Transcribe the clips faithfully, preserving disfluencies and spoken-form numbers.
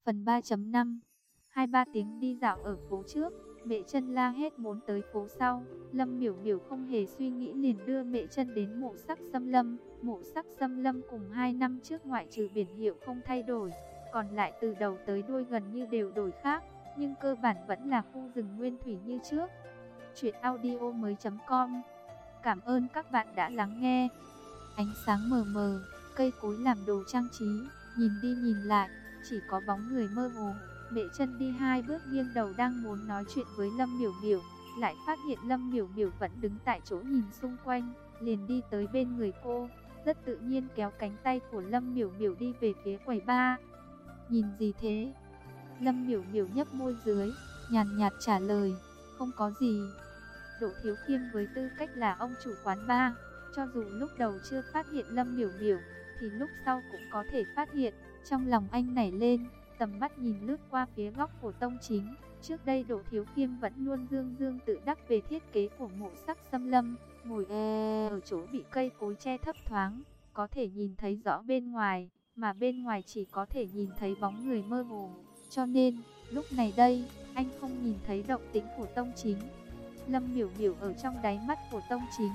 Phần ba chấm năm. Hai ba tiếng đi dạo ở phố trước, Mẹ Chân la hét muốn tới phố sau. Lâm Miểu Miểu không hề suy nghĩ liền đưa Mẹ Chân đến Mộ Sắc Xâm Lâm. Mộ Sắc Xâm Lâm cùng hai năm trước ngoại trừ biển hiệu không thay đổi, còn lại từ đầu tới đuôi gần như đều đổi khác, nhưng cơ bản vẫn là khu rừng nguyên thủy như trước. Truyện audio mới chấm com. Cảm ơn các bạn đã lắng nghe. Ánh sáng mờ mờ, cây cối làm đồ trang trí, nhìn đi nhìn lại, chỉ có bóng người mơ hồ. Mẹ Chân đi hai bước nghiêng đầu đang muốn nói chuyện với Lâm Miểu Miểu, lại phát hiện Lâm Miểu Miểu vẫn đứng tại chỗ nhìn xung quanh, liền đi tới bên người cô, rất tự nhiên kéo cánh tay của Lâm Miểu Miểu đi về phía quầy bar. Nhìn gì thế? Lâm Miểu Miểu nhếch môi dưới, nhàn nhạt trả lời, không có gì. Đỗ Thiếu Khiêm với tư cách là ông chủ quán bar, cho dù lúc đầu chưa phát hiện Lâm Miểu Miểu, thì lúc sau cũng có thể phát hiện. Trong lòng anh nảy lên, tầm mắt nhìn lướt qua phía góc của Tông Chính. Trước đây Đỗ Thiếu Khiêm vẫn luôn dương dương tự đắc về thiết kế của Mộ Sắc Xâm Lâm, ngồi ở chỗ bị cây cối che thấp thoáng, có thể nhìn thấy rõ bên ngoài, mà bên ngoài chỉ có thể nhìn thấy bóng người mơ hồ. Cho nên, lúc này đây, anh không nhìn thấy động tĩnh của Tông Chính. Lâm Miểu Miểu ở trong đáy mắt của Tông Chính,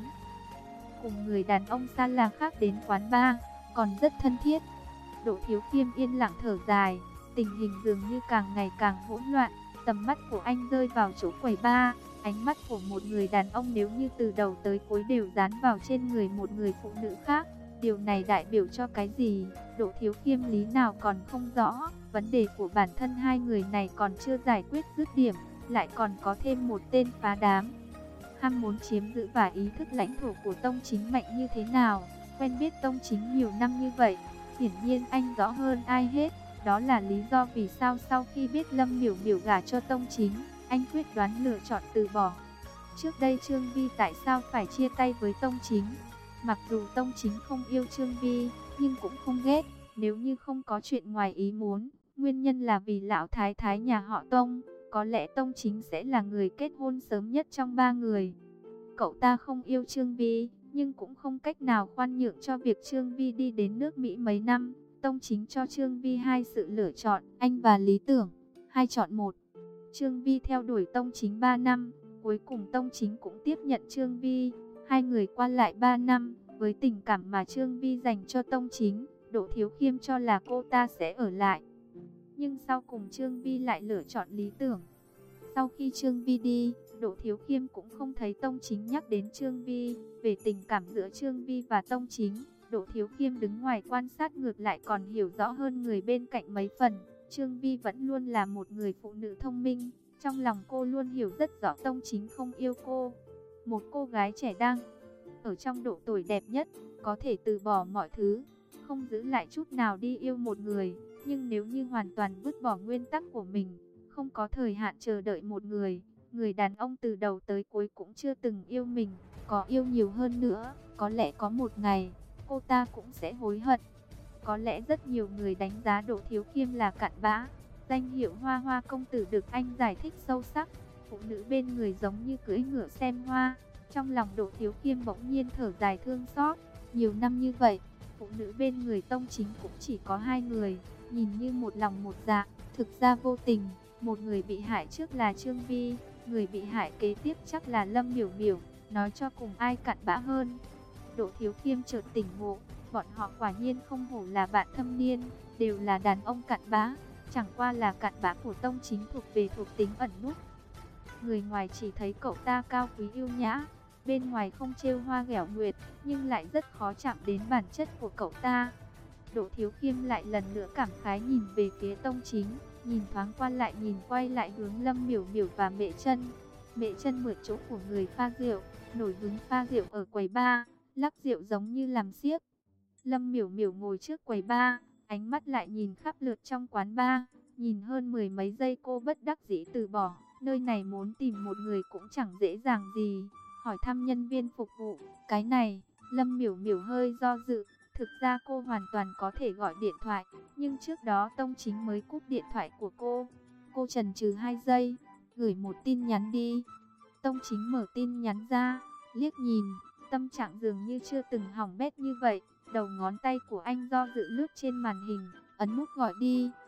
cùng người đàn ông xa lạ khác đến quán bar, còn rất thân thiết. Đỗ Thiếu Khiêm yên lặng thở dài, tình hình dường như càng ngày càng hỗn loạn. Tầm mắt của anh rơi vào chỗ quầy bar, ánh mắt của một người đàn ông nếu như từ đầu tới cuối đều dán vào trên người một người phụ nữ khác. Điều này đại biểu cho cái gì? Đỗ Thiếu Khiêm lý nào còn không rõ. Vấn đề của bản thân hai người này còn chưa giải quyết dứt điểm, lại còn có thêm một tên phá đám. Ham muốn chiếm giữ và ý thức lãnh thổ của Tông Chính mạnh như thế nào? Quen biết Tông Chính nhiều năm như vậy, hiển nhiên anh rõ hơn ai hết. Đó là lý do vì sao sau khi biết Lâm Miểu Miểu gả cho Tông Chính, anh quyết đoán lựa chọn từ bỏ. Trước đây Trương Vi tại sao phải chia tay với Tông Chính? Mặc dù Tông Chính không yêu Trương Vi, nhưng cũng không ghét. Nếu như không có chuyện ngoài ý muốn, nguyên nhân là vì lão thái thái nhà họ Tông, có lẽ Tông Chính sẽ là người kết hôn sớm nhất trong ba người. Cậu ta không yêu Trương Vi, nhưng cũng không cách nào khoan nhượng cho việc Trương Vi đi đến nước Mỹ mấy năm. Tông Chính cho Trương Vi hai sự lựa chọn, anh và lý tưởng, hai chọn một. Trương Vi theo đuổi Tông Chính ba năm, cuối cùng Tông Chính cũng tiếp nhận Trương Vi. Hai người qua lại ba năm, với tình cảm mà Trương Vi dành cho Tông Chính, Đỗ Thiếu Khiêm cho là cô ta sẽ ở lại. Nhưng sau cùng Trương Vi lại lựa chọn lý tưởng. Sau khi Trương Vi đi, Đỗ Thiếu Khiêm cũng không thấy Tông Chính nhắc đến Trương Vi. Về tình cảm giữa Trương Vi và Tông Chính, Đỗ Thiếu Khiêm đứng ngoài quan sát ngược lại còn hiểu rõ hơn người bên cạnh mấy phần. Trương Vi vẫn luôn là một người phụ nữ thông minh, trong lòng cô luôn hiểu rất rõ Tông Chính không yêu cô. Một cô gái trẻ đang ở trong độ tuổi đẹp nhất, có thể từ bỏ mọi thứ, không giữ lại chút nào đi yêu một người. Nhưng nếu như hoàn toàn vứt bỏ nguyên tắc của mình, không có thời hạn chờ đợi một người, người đàn ông từ đầu tới cuối cũng chưa từng yêu mình, có yêu nhiều hơn nữa, có lẽ có một ngày, cô ta cũng sẽ hối hận. Có lẽ rất nhiều người đánh giá Đỗ Thiếu Khiêm là cặn bã. Danh hiệu Hoa Hoa công tử được anh giải thích sâu sắc. Phụ nữ bên người giống như cưỡi ngựa xem hoa. Trong lòng Đỗ Thiếu Khiêm bỗng nhiên thở dài thương xót. Nhiều năm như vậy, phụ nữ bên người Tông Chính cũng chỉ có hai người, nhìn như một lòng một dạ, thực ra vô tình. Một người bị hại trước là Trương Vi, người bị hại kế tiếp chắc là Lâm Miểu Miểu. Nói cho cùng ai cặn bã hơn? Đỗ Thiếu Khiêm chợt tỉnh ngộ, bọn họ quả nhiên không hổ là bạn thâm niên, đều là đàn ông cặn bã, chẳng qua là cặn bã của Tông Chính thuộc về thuộc tính ẩn núp. Người ngoài chỉ thấy cậu ta cao quý yêu nhã, bên ngoài không trêu hoa ghẹo nguyệt, nhưng lại rất khó chạm đến bản chất của cậu ta. Đỗ Thiếu Khiêm lại lần nữa cảm khái nhìn về phía Tông Chính, nhìn thoáng qua lại nhìn quay lại hướng Lâm Miểu Miểu và Mẹ Chân. Mẹ Chân mượn chỗ của người pha rượu, nổi hứng pha rượu ở quầy bar, lắc rượu giống như làm xiếc. Lâm Miểu Miểu ngồi trước quầy bar, ánh mắt lại nhìn khắp lượt trong quán bar, nhìn hơn mười mấy giây cô bất đắc dĩ từ bỏ. Nơi này muốn tìm một người cũng chẳng dễ dàng gì. Hỏi thăm nhân viên phục vụ, cái này, Lâm Miểu Miểu hơi do dự. Thực ra cô hoàn toàn có thể gọi điện thoại, nhưng trước đó Tông Chính mới cúp điện thoại của cô. Cô chần chừ hai giây, gửi một tin nhắn đi. Tông Chính mở tin nhắn ra, liếc nhìn, tâm trạng dường như chưa từng hỏng bét như vậy. Đầu ngón tay của anh do dự lướt trên màn hình, ấn nút gọi đi.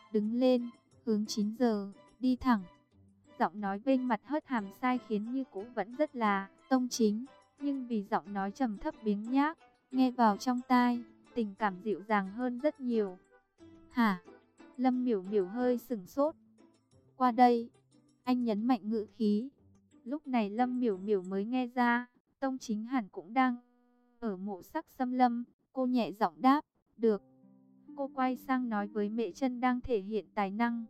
đứng lên, hướng chín giờ, đi thẳng. Giọng nói vênh mặt hất hàm sai khiến như cũ vẫn rất là tông chính, nhưng vì giọng nói trầm thấp biếng nhác, nghe vào trong tai, tình cảm dịu dàng hơn rất nhiều. Hả? Lâm Miểu Miểu hơi sửng sốt. Qua đây, anh nhấn mạnh ngữ khí. Lúc này Lâm Miểu Miểu mới nghe ra, tông chính hẳn cũng đang ở Mộ Sắc Xâm Lâm. Cô nhẹ giọng đáp, được. Cô quay sang nói với Mễ Chân đang thể hiện tài năng.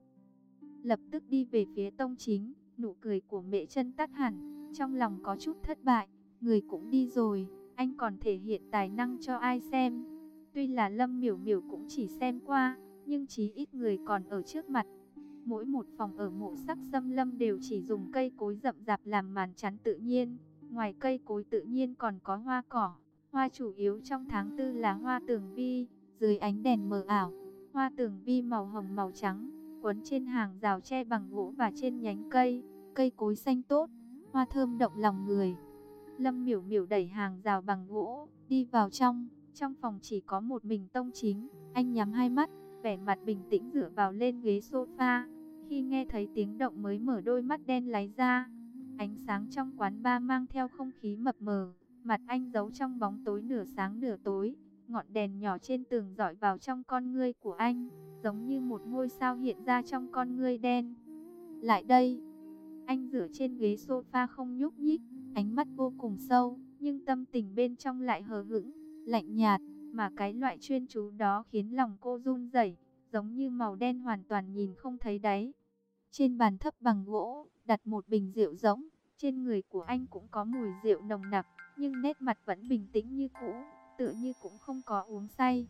Lập tức đi về phía tông chính, nụ cười của Mễ Chân tắt hẳn, trong lòng có chút thất bại. Người cũng đi rồi, anh còn thể hiện tài năng cho ai xem? Tuy là Lâm Miểu Miểu cũng chỉ xem qua, nhưng chí ít người còn ở trước mặt. Mỗi một phòng ở Mộ Sắc Xâm Lâm đều chỉ dùng cây cối rậm rạp làm màn chắn tự nhiên. Ngoài cây cối tự nhiên còn có hoa cỏ. Hoa chủ yếu trong tháng tư là hoa tường vi. Dưới ánh đèn mờ ảo, hoa tường vi màu hồng màu trắng, quấn trên hàng rào tre bằng gỗ và trên nhánh cây. Cây cối xanh tốt, hoa thơm động lòng người. Lâm Miểu Miểu đẩy hàng rào bằng gỗ, đi vào trong. Trong phòng chỉ có một mình tông chính. Anh nhắm hai mắt, vẻ mặt bình tĩnh dựa vào lên ghế sofa. Khi nghe thấy tiếng động mới mở đôi mắt đen láy ra. Ánh sáng trong quán bar mang theo không khí mập mờ. Mặt anh giấu trong bóng tối nửa sáng nửa tối. Ngọn đèn nhỏ trên tường rọi vào trong con ngươi của anh, giống như một ngôi sao hiện ra trong con ngươi đen. Lại đây. Anh dựa trên ghế sofa không nhúc nhích, ánh mắt vô cùng sâu, nhưng tâm tình bên trong lại hờ hững, lạnh nhạt, mà cái loại chuyên chú đó khiến lòng cô run rẩy, giống như màu đen hoàn toàn nhìn không thấy đáy. Trên bàn thấp bằng gỗ, đặt một bình rượu rỗng, trên người của anh cũng có mùi rượu nồng nặc, nhưng nét mặt vẫn bình tĩnh như cũ, tựa như cũng không có uống say.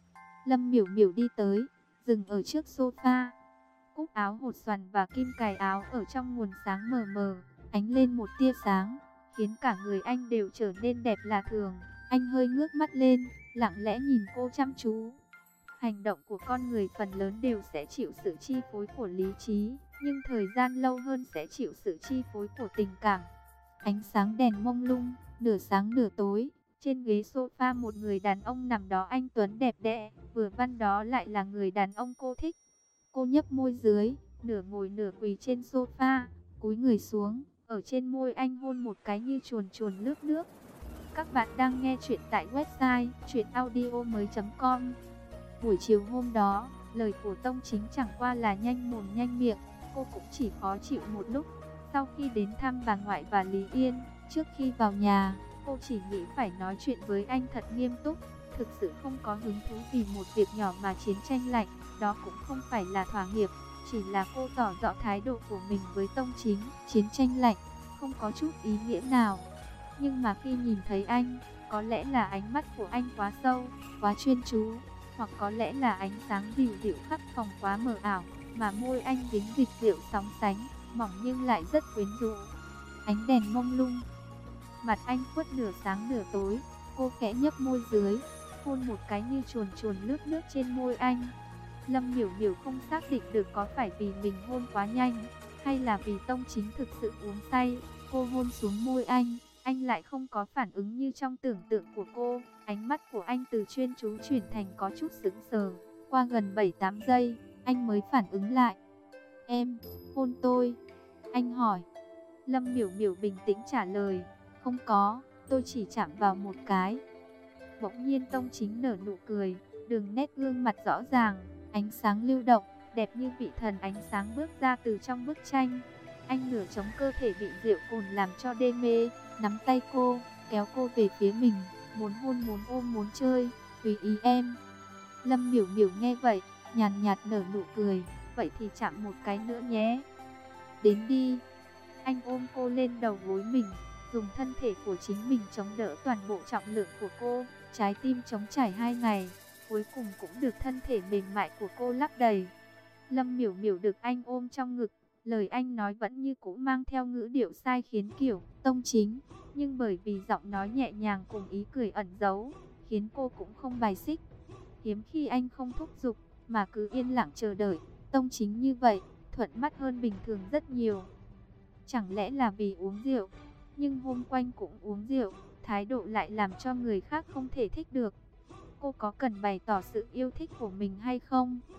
Lâm Miểu Miểu đi tới, dừng ở trước sofa. Cúc áo hột xoàn và kim cài áo ở trong nguồn sáng mờ mờ, ánh lên một tia sáng, khiến cả người anh đều trở nên đẹp lạ thường. Anh hơi ngước mắt lên, lặng lẽ nhìn cô chăm chú. Hành động của con người phần lớn đều sẽ chịu sự chi phối của lý trí, nhưng thời gian lâu hơn sẽ chịu sự chi phối của tình cảm. Ánh sáng đèn mông lung, nửa sáng nửa tối. Trên ghế sofa một người đàn ông nằm đó anh tuấn đẹp đẽ, vừa văn đó lại là người đàn ông cô thích. Cô nhấp môi dưới, nửa ngồi nửa quỳ trên sofa, cúi người xuống, ở trên môi anh hôn một cái như chuồn chuồn lướt nước. Các bạn đang nghe chuyện tại website truyện audio mới chấm com. Buổi chiều hôm đó, lời của tông chính chẳng qua là nhanh mồm nhanh miệng, cô cũng chỉ khó chịu một lúc. Sau khi đến thăm bà ngoại và Lý Yên, trước khi vào nhà, cô chỉ nghĩ phải nói chuyện với anh thật nghiêm túc, thực sự không có hứng thú vì một việc nhỏ mà chiến tranh lạnh, đó cũng không phải là thỏa hiệp, chỉ là cô tỏ rõ thái độ của mình với tông chính. Chiến tranh lạnh, không có chút ý nghĩa nào. Nhưng mà khi nhìn thấy anh, có lẽ là ánh mắt của anh quá sâu, quá chuyên chú, hoặc có lẽ là ánh sáng dịu dịu khắp phòng quá mờ ảo, mà môi anh dính dịch rượu sóng sánh, mỏng nhưng lại rất quyến rũ. Ánh đèn mông lung, mặt anh khuất nửa sáng nửa tối, cô khẽ nhấp môi dưới, hôn một cái như chuồn chuồn lướt nước trên môi anh. Lâm Miểu Miểu không xác định được có phải vì mình hôn quá nhanh, hay là vì tông chính thực sự uống say. Cô hôn xuống môi anh, anh lại không có phản ứng như trong tưởng tượng của cô. Ánh mắt của anh từ chuyên chú chuyển thành có chút sững sờ. Qua gần bảy tám giây, anh mới phản ứng lại. Em, hôn tôi. Anh hỏi. Lâm Miểu Miểu bình tĩnh trả lời. Không có, tôi chỉ chạm vào một cái. Bỗng nhiên tông chính nở nụ cười, đường nét gương mặt rõ ràng, ánh sáng lưu động, đẹp như vị thần ánh sáng bước ra từ trong bức tranh. Anh nửa chống cơ thể bị rượu cồn làm cho đê mê, nắm tay cô, kéo cô về phía mình, muốn hôn muốn ôm muốn chơi, tùy ý em. Lâm Miểu Miểu nghe vậy, nhàn nhạt nở nụ cười, vậy thì chạm một cái nữa nhé. Đến đi. Anh ôm cô lên đầu gối mình, dùng thân thể của chính mình chống đỡ toàn bộ trọng lượng của cô, trái tim chống chảy hai ngày, cuối cùng cũng được thân thể mềm mại của cô lấp đầy. Lâm Miểu Miểu được anh ôm trong ngực, lời anh nói vẫn như cũ mang theo ngữ điệu sai khiến kiểu tông chính, nhưng bởi vì giọng nói nhẹ nhàng cùng ý cười ẩn giấu, khiến cô cũng không bài xích. Hiếm khi anh không thúc giục, mà cứ yên lặng chờ đợi, tông chính như vậy, thuận mắt hơn bình thường rất nhiều. Chẳng lẽ là vì uống rượu, nhưng hôm quanh cũng uống rượu, thái độ lại làm cho người khác không thể thích được. Cô có cần bày tỏ sự yêu thích của mình hay không?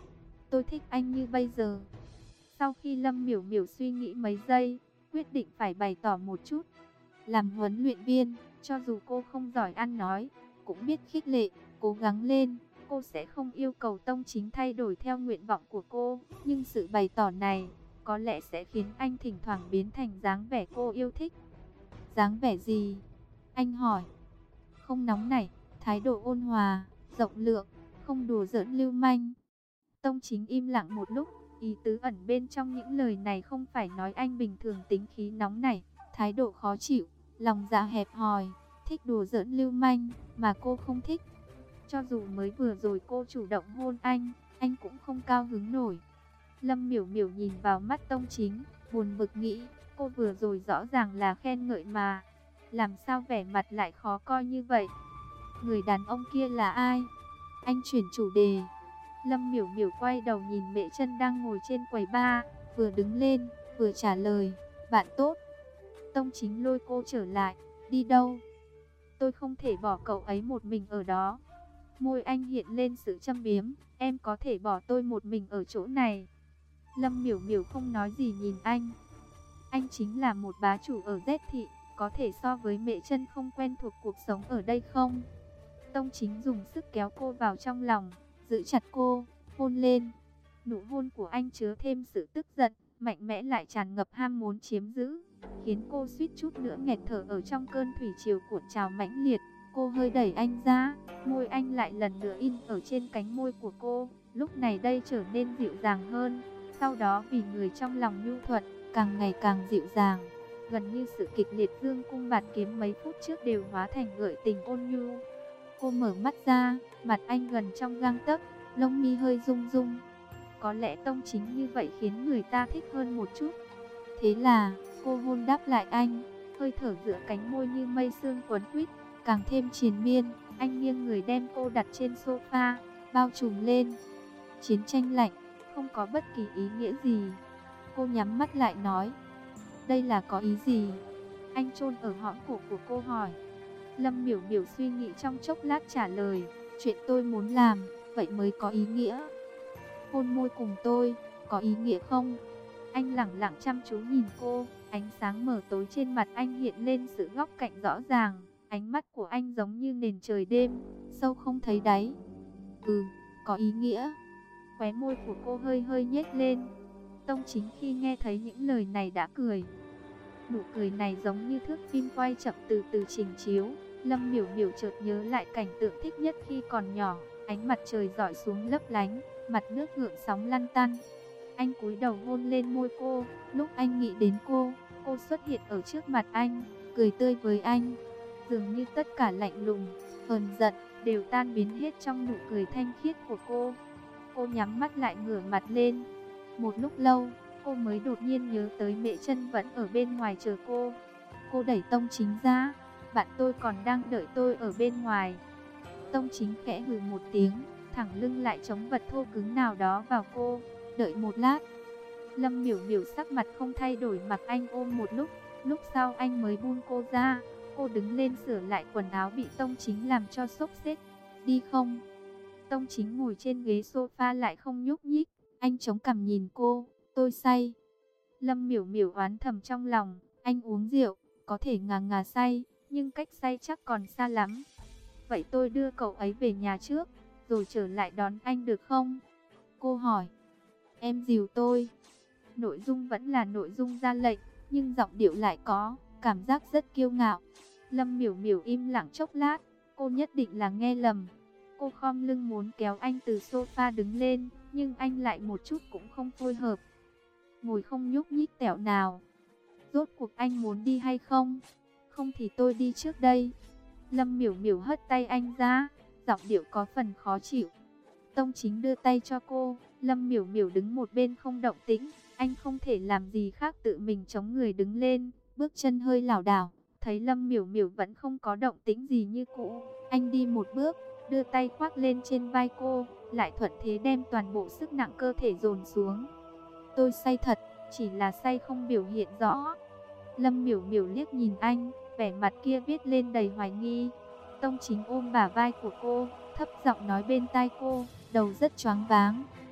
Tôi thích anh như bây giờ. Sau khi Lâm Miểu Miểu suy nghĩ mấy giây, quyết định phải bày tỏ một chút. Làm huấn luyện viên, cho dù cô không giỏi ăn nói, cũng biết khích lệ, cố gắng lên. Cô sẽ không yêu cầu Tông Chính thay đổi theo nguyện vọng của cô, nhưng sự bày tỏ này có lẽ sẽ khiến anh thỉnh thoảng biến thành dáng vẻ cô yêu thích. Dáng vẻ gì? Anh hỏi. Không nóng nảy, thái độ ôn hòa, rộng lượng, không đùa giỡn lưu manh. Tông Chính im lặng một lúc, ý tứ ẩn bên trong những lời này không phải nói anh bình thường tính khí nóng nảy, thái độ khó chịu, lòng dạ hẹp hòi, thích đùa giỡn lưu manh, mà cô không thích. Cho dù mới vừa rồi cô chủ động hôn anh, anh cũng không cao hứng nổi. Lâm Miểu Miểu nhìn vào mắt Tông Chính, buồn bực nghĩ, cô vừa rồi rõ ràng là khen ngợi mà, làm sao vẻ mặt lại khó coi như vậy? Người đàn ông kia là ai? Anh chuyển chủ đề. Lâm Miểu Miểu quay đầu nhìn Mẹ Chân đang ngồi trên quầy bar, vừa đứng lên, vừa trả lời, bạn tốt. Tông Chính lôi cô trở lại, đi đâu? Tôi không thể bỏ cậu ấy một mình ở đó. Môi anh hiện lên sự châm biếm, em có thể bỏ tôi một mình ở chỗ này. Lâm Miểu Miểu không nói gì nhìn anh. Anh chính là một bá chủ ở Z thị, có thể so với Mẹ Chân không quen thuộc cuộc sống ở đây không? Tông Chính dùng sức kéo cô vào trong lòng, giữ chặt cô, hôn lên. Nụ hôn của anh chứa thêm sự tức giận, mạnh mẽ lại tràn ngập ham muốn chiếm giữ, khiến cô suýt chút nữa nghẹt thở ở trong cơn thủy triều cuộn trào mãnh liệt. Cô hơi đẩy anh ra, môi anh lại lần nữa in ở trên cánh môi của cô, lúc này đây trở nên dịu dàng hơn. Sau đó vì người trong lòng nhu thuận, càng ngày càng dịu dàng, gần như sự kịch liệt dương cung bạt kiếm mấy phút trước đều hóa thành gợi tình ôn nhu. Cô mở mắt ra, mặt anh gần trong gang tấc, lông mi hơi rung rung. Có lẽ Tông Chính như vậy khiến người ta thích hơn một chút. Thế là, cô hôn đáp lại anh, hơi thở giữa cánh môi như mây sương quấn quýt, càng thêm triền miên. Anh nghiêng người đem cô đặt trên sofa, bao trùm lên. Chiến tranh lạnh, không có bất kỳ ý nghĩa gì. Cô nhắm mắt lại nói, đây là có ý gì? Anh chôn ở hõm cổ của cô hỏi. Lâm Miểu Miểu suy nghĩ trong chốc lát trả lời, chuyện tôi muốn làm, vậy mới có ý nghĩa. Hôn môi cùng tôi, có ý nghĩa không? Anh lẳng lặng chăm chú nhìn cô, ánh sáng mờ tối trên mặt anh hiện lên sự góc cạnh rõ ràng. Ánh mắt của anh giống như nền trời đêm, sâu không thấy đáy. Ừ, có ý nghĩa. Khóe môi của cô hơi hơi nhếch lên. Tông Chính khi nghe thấy những lời này đã cười. Nụ cười này giống như thước phim quay chậm từ từ trình chiếu. Lâm Miểu Miểu chợt nhớ lại cảnh tượng thích nhất khi còn nhỏ. Ánh mặt trời rọi xuống lấp lánh, mặt nước gợn sóng lăn tăn. Anh cúi đầu hôn lên môi cô. Lúc anh nghĩ đến cô, cô xuất hiện ở trước mặt anh, cười tươi với anh. Dường như tất cả lạnh lùng, hờn giận đều tan biến hết trong nụ cười thanh khiết của cô. Cô nhắm mắt lại ngửa mặt lên. Một lúc lâu, cô mới đột nhiên nhớ tới Mẹ Chân vẫn ở bên ngoài chờ cô. Cô đẩy Tông Chính ra, bạn tôi còn đang đợi tôi ở bên ngoài. Tông Chính khẽ hừ một tiếng, thẳng lưng lại chống vật thô cứng nào đó vào cô. Đợi một lát. Lâm Miểu Miểu sắc mặt không thay đổi mặc anh ôm một lúc, lúc sau anh mới buông cô ra. Cô đứng lên sửa lại quần áo bị Tông Chính làm cho xốc xếch. Đi không? Tông Chính ngồi trên ghế sofa lại không nhúc nhích. Anh chống cằm nhìn cô, tôi say. Lâm Miểu Miểu oán thầm trong lòng, anh uống rượu, có thể ngà ngà say, nhưng cách say chắc còn xa lắm. Vậy tôi đưa cậu ấy về nhà trước, rồi trở lại đón anh được không? Cô hỏi. Em dìu tôi. Nội dung vẫn là nội dung ra lệnh, nhưng giọng điệu lại có cảm giác rất kiêu ngạo. Lâm Miểu Miểu im lặng chốc lát, cô nhất định là nghe lầm. Cô khom lưng muốn kéo anh từ sofa đứng lên, nhưng anh lại một chút cũng không phối hợp. Ngồi không nhúc nhích tẹo nào. Rốt cuộc anh muốn đi hay không? Không thì tôi đi trước đây. Lâm Miểu Miểu hất tay anh ra, giọng điệu có phần khó chịu. Tông Chính đưa tay cho cô, Lâm Miểu Miểu đứng một bên không động tĩnh. Anh không thể làm gì khác tự mình chống người đứng lên, bước chân hơi lảo đảo. Thấy Lâm Miểu Miểu vẫn không có động tĩnh gì như cũ, anh đi một bước, đưa tay khoác lên trên vai cô, lại thuận thế đem toàn bộ sức nặng cơ thể dồn xuống. Tôi say thật, chỉ là say không biểu hiện rõ. Lâm Miểu Miểu liếc nhìn anh, vẻ mặt kia viết lên đầy hoài nghi. Tông Chính ôm bả vai của cô, thấp giọng nói bên tai cô, đầu rất choáng váng.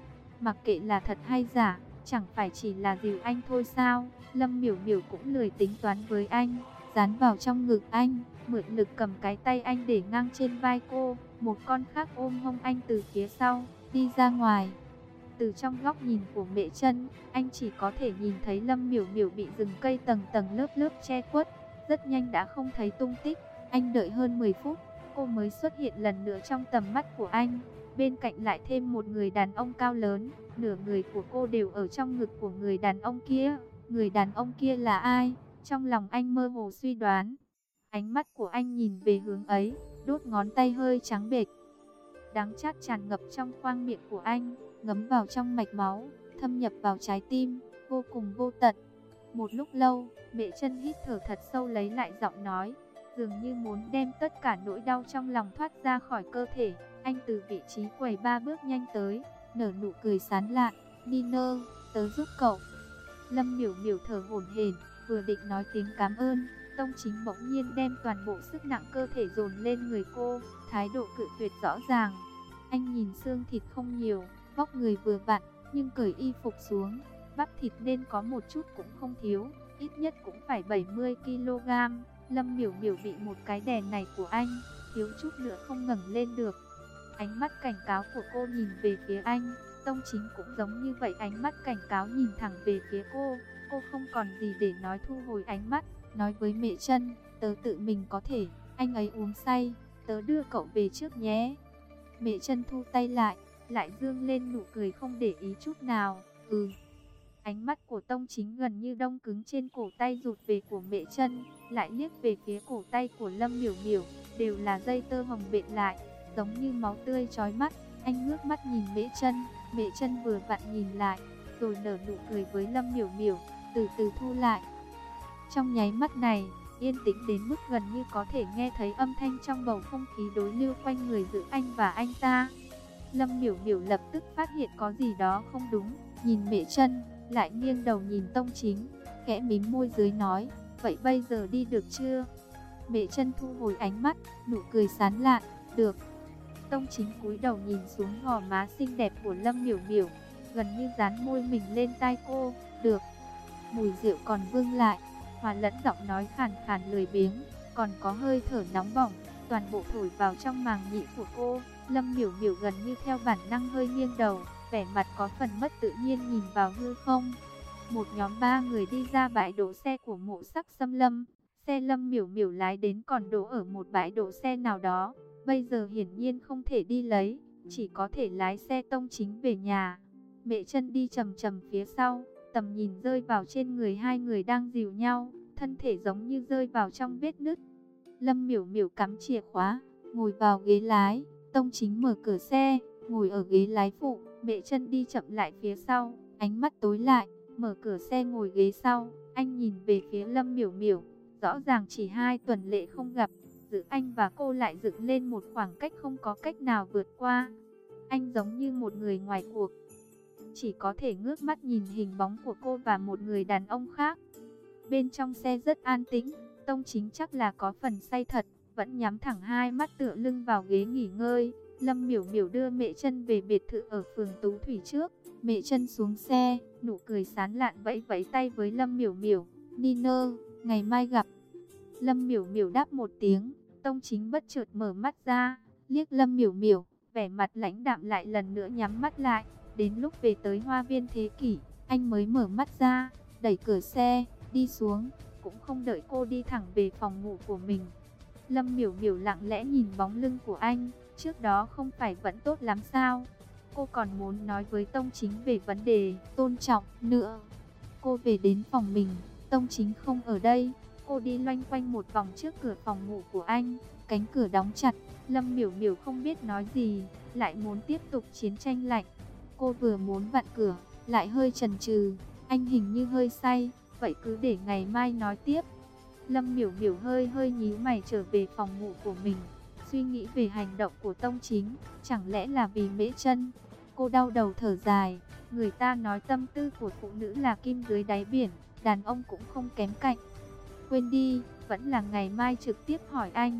mặc kệ là thật hay giả, chẳng phải chỉ là dìu anh thôi sao? Lâm Miểu Miểu cũng lười tính toán với anh, dán vào trong ngực anh, mượn lực cầm cái tay anh để ngang trên vai cô, một con khác ôm hông anh từ phía sau, đi ra ngoài. Từ trong góc nhìn của Mễ Chân, anh chỉ có thể nhìn thấy Lâm Miểu Miểu bị rừng cây tầng tầng lớp lớp che khuất, rất nhanh đã không thấy tung tích. Anh đợi hơn mười phút, cô mới xuất hiện lần nữa trong tầm mắt của anh. Bên cạnh lại thêm một người đàn ông cao lớn, nửa người của cô đều ở trong ngực của người đàn ông kia. Người đàn ông kia là ai? Trong lòng anh mơ hồ suy đoán. Ánh mắt của anh nhìn về hướng ấy, đốt ngón tay hơi trắng bệch. Đắng chát tràn ngập trong khoang miệng của anh, ngấm vào trong mạch máu, thâm nhập vào trái tim, vô cùng vô tận. Một lúc lâu, Mễ Chân hít thở thật sâu lấy lại giọng nói, dường như muốn đem tất cả nỗi đau trong lòng thoát ra khỏi cơ thể. Anh từ vị trí quầy ba bước nhanh tới, nở nụ cười sán lạn, "Niner, tớ giúp cậu." Lâm Miểu Miểu thở hổn hển, vừa định nói tiếng cảm ơn, Tông Chính bỗng nhiên đem toàn bộ sức nặng cơ thể dồn lên người cô, thái độ cự tuyệt rõ ràng. Anh nhìn xương thịt không nhiều, vóc người vừa vặn, nhưng cởi y phục xuống, bắp thịt nên có một chút cũng không thiếu, ít nhất cũng phải bảy mươi ki lô gam. Lâm Miểu Miểu bị một cái đè này của anh, thiếu chút nữa không ngẩng lên được. Ánh mắt cảnh cáo của cô nhìn về phía anh, Tông Chính cũng giống như vậy, ánh mắt cảnh cáo nhìn thẳng về phía cô. Cô không còn gì để nói, thu hồi ánh mắt, nói với Mễ Chân, "Tớ tự mình có thể, anh ấy uống say, tớ đưa cậu về trước nhé." Mễ Chân thu tay lại, lại dương lên nụ cười không để ý chút nào. "Ừ." Ánh mắt của Tông Chính gần như đông cứng trên cổ tay rụt về của Mễ Chân, lại liếc về phía cổ tay của Lâm Miểu Miểu, đều là dây tơ hồng bện lại, giống như máu tươi chói mắt. Anh ngước mắt nhìn Mễ Chân, Mễ Chân vừa vặn nhìn lại, rồi nở nụ cười với Lâm Miểu Miểu, từ từ thu lại. Trong nháy mắt này, yên tĩnh đến mức gần như có thể nghe thấy âm thanh trong bầu không khí đối lưu quanh người giữa anh và anh ta. Lâm Miểu Miểu lập tức phát hiện có gì đó không đúng, nhìn Mễ Chân, lại nghiêng đầu nhìn Tông Chính, khẽ mím môi dưới nói, "Vậy bây giờ đi được chưa?" Mễ Chân thu hồi ánh mắt, nụ cười sán lạn, "Được." Tông Chính cúi đầu nhìn xuống gò má xinh đẹp của Lâm Miểu Miểu, gần như dán môi mình lên tai cô, "Được." Mùi rượu còn vương lại, hòa lẫn giọng nói khàn khàn lười biếng, còn có hơi thở nóng bỏng, toàn bộ thổi vào trong màng nhĩ của cô. Lâm Miểu Miểu gần như theo bản năng hơi nghiêng đầu, vẻ mặt có phần mất tự nhiên nhìn vào hư không. Một nhóm ba người đi ra bãi đỗ xe của Mộ Sắc Xâm Lâm. Xe Lâm Miểu Miểu lái đến còn đỗ ở một bãi đỗ xe nào đó. Bây giờ hiển nhiên không thể đi lấy, chỉ có thể lái xe Tông Chính về nhà. Mễ Chân đi chầm chầm phía sau, tầm nhìn rơi vào trên người hai người đang dìu nhau, thân thể giống như rơi vào trong vết nứt. Lâm Miểu Miểu cắm chìa khóa, ngồi vào ghế lái, Tông Chính mở cửa xe, ngồi ở ghế lái phụ. Mễ Chân đi chậm lại phía sau, ánh mắt tối lại, mở cửa xe ngồi ghế sau. Anh nhìn về phía Lâm Miểu Miểu, rõ ràng chỉ hai tuần lễ không gặp, giữa anh và cô lại dựng lên một khoảng cách không có cách nào vượt qua. Anh giống như một người ngoài cuộc, chỉ có thể ngước mắt nhìn hình bóng của cô và một người đàn ông khác. Bên trong xe rất an tĩnh, Tông Chính chắc là có phần say thật, vẫn nhắm thẳng hai mắt tựa lưng vào ghế nghỉ ngơi. Lâm Miểu Miểu đưa Mễ Chân về biệt thự ở phường Tú Thủy trước. Mễ Chân xuống xe, nụ cười sán lạn vẫy vẫy tay với Lâm Miểu Miểu, "Niner, ngày mai gặp." Lâm Miểu Miểu đáp một tiếng. Tông Chính bất chợt mở mắt ra, liếc Lâm Miểu Miểu, vẻ mặt lãnh đạm lại lần nữa nhắm mắt lại. Đến lúc về tới Hoa Viên Thế Kỷ, anh mới mở mắt ra, đẩy cửa xe, đi xuống, cũng không đợi cô đi thẳng về phòng ngủ của mình. Lâm Miểu Miểu lặng lẽ nhìn bóng lưng của anh, trước đó không phải vẫn tốt lắm sao? Cô còn muốn nói với Tông Chính về vấn đề tôn trọng nữa. Cô về đến phòng mình, Tông Chính không ở đây. Cô đi loanh quanh một vòng trước cửa phòng ngủ của anh, cánh cửa đóng chặt. Lâm Miểu Miểu không biết nói gì, lại muốn tiếp tục chiến tranh lạnh. Cô vừa muốn vặn cửa, lại hơi chần chừ, anh hình như hơi say, vậy cứ để ngày mai nói tiếp. Lâm Miểu Miểu hơi hơi nhíu mày trở về phòng ngủ của mình, suy nghĩ về hành động của Tông Chính, chẳng lẽ là vì Mễ Chân? Cô đau đầu thở dài, người ta nói tâm tư của phụ nữ là kim dưới đáy biển, đàn ông cũng không kém cạnh. Quên đi, vẫn là ngày mai trực tiếp hỏi anh.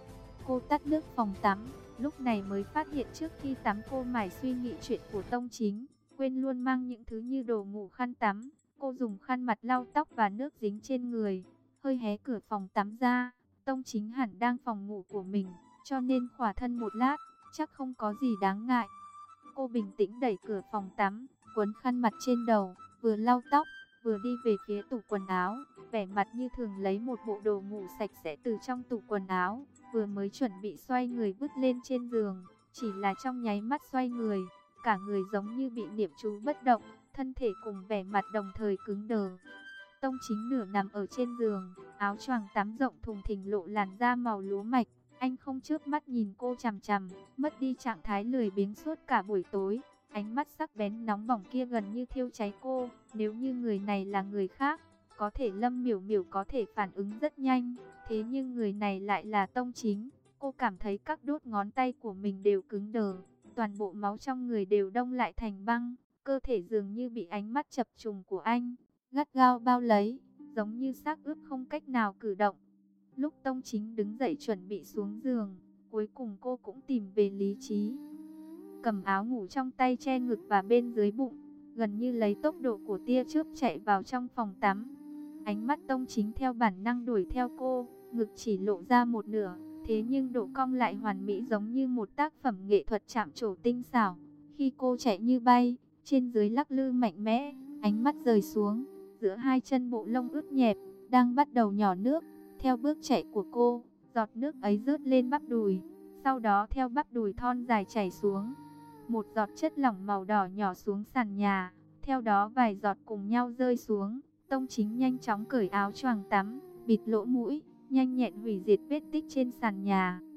Cô tắt nước phòng tắm, lúc này mới phát hiện trước khi tắm cô mải suy nghĩ chuyện của Tông Chính. quên luôn mang những thứ như đồ ngủ, khăn tắm. Cô dùng khăn mặt lau tóc và nước dính trên người, hơi hé cửa phòng tắm ra. Tông Chính hẳn đang phòng ngủ của mình, cho nên khỏa thân một lát, chắc không có gì đáng ngại. Cô bình tĩnh đẩy cửa phòng tắm, quấn khăn mặt trên đầu, vừa lau tóc, vừa đi về phía tủ quần áo, vẻ mặt như thường lấy một bộ đồ ngủ sạch sẽ từ trong tủ quần áo, vừa mới chuẩn bị xoay người vứt lên trên giường, chỉ là trong nháy mắt xoay người, cả người giống như bị niệm chú bất động, thân thể cùng vẻ mặt đồng thời cứng đờ. Tông Chính nửa nằm ở trên giường, áo choàng tắm rộng thùng thình lộ làn da màu lúa mạch. Anh không chớp mắt nhìn cô chằm chằm, mất đi trạng thái lười biếng suốt cả buổi tối. Ánh mắt sắc bén nóng bỏng kia gần như thiêu cháy cô. Nếu như người này là người khác, có thể Lâm Miểu Miểu có thể phản ứng rất nhanh. Thế nhưng người này lại là Tông Chính. Cô cảm thấy các đốt ngón tay của mình đều cứng đờ. Toàn bộ máu trong người đều đông lại thành băng. Cơ thể dường như bị ánh mắt chập trùng của anh gắt gao bao lấy, giống như xác ướp không cách nào cử động. Lúc Tông Chính đứng dậy chuẩn bị xuống giường, cuối cùng cô cũng tìm về lý trí. Cầm áo ngủ trong tay che ngực và bên dưới bụng, gần như lấy tốc độ của tia chớp chạy vào trong phòng tắm. Ánh mắt Tông Chính theo bản năng đuổi theo cô, ngực chỉ lộ ra một nửa, thế nhưng độ cong lại hoàn mỹ giống như một tác phẩm nghệ thuật chạm trổ tinh xảo. Khi cô chạy như bay, trên dưới lắc lư mạnh mẽ, ánh mắt rời xuống, giữa hai chân bộ lông ướt nhẹp, đang bắt đầu nhỏ nước. Theo bước chạy của cô, giọt nước ấy rớt lên bắp đùi, sau đó theo bắp đùi thon dài chảy xuống. Một giọt chất lỏng màu đỏ nhỏ xuống sàn nhà, theo đó vài giọt cùng nhau rơi xuống. Tông Chính nhanh chóng cởi áo choàng tắm, bịt lỗ mũi, nhanh nhẹn hủy diệt vết tích trên sàn nhà.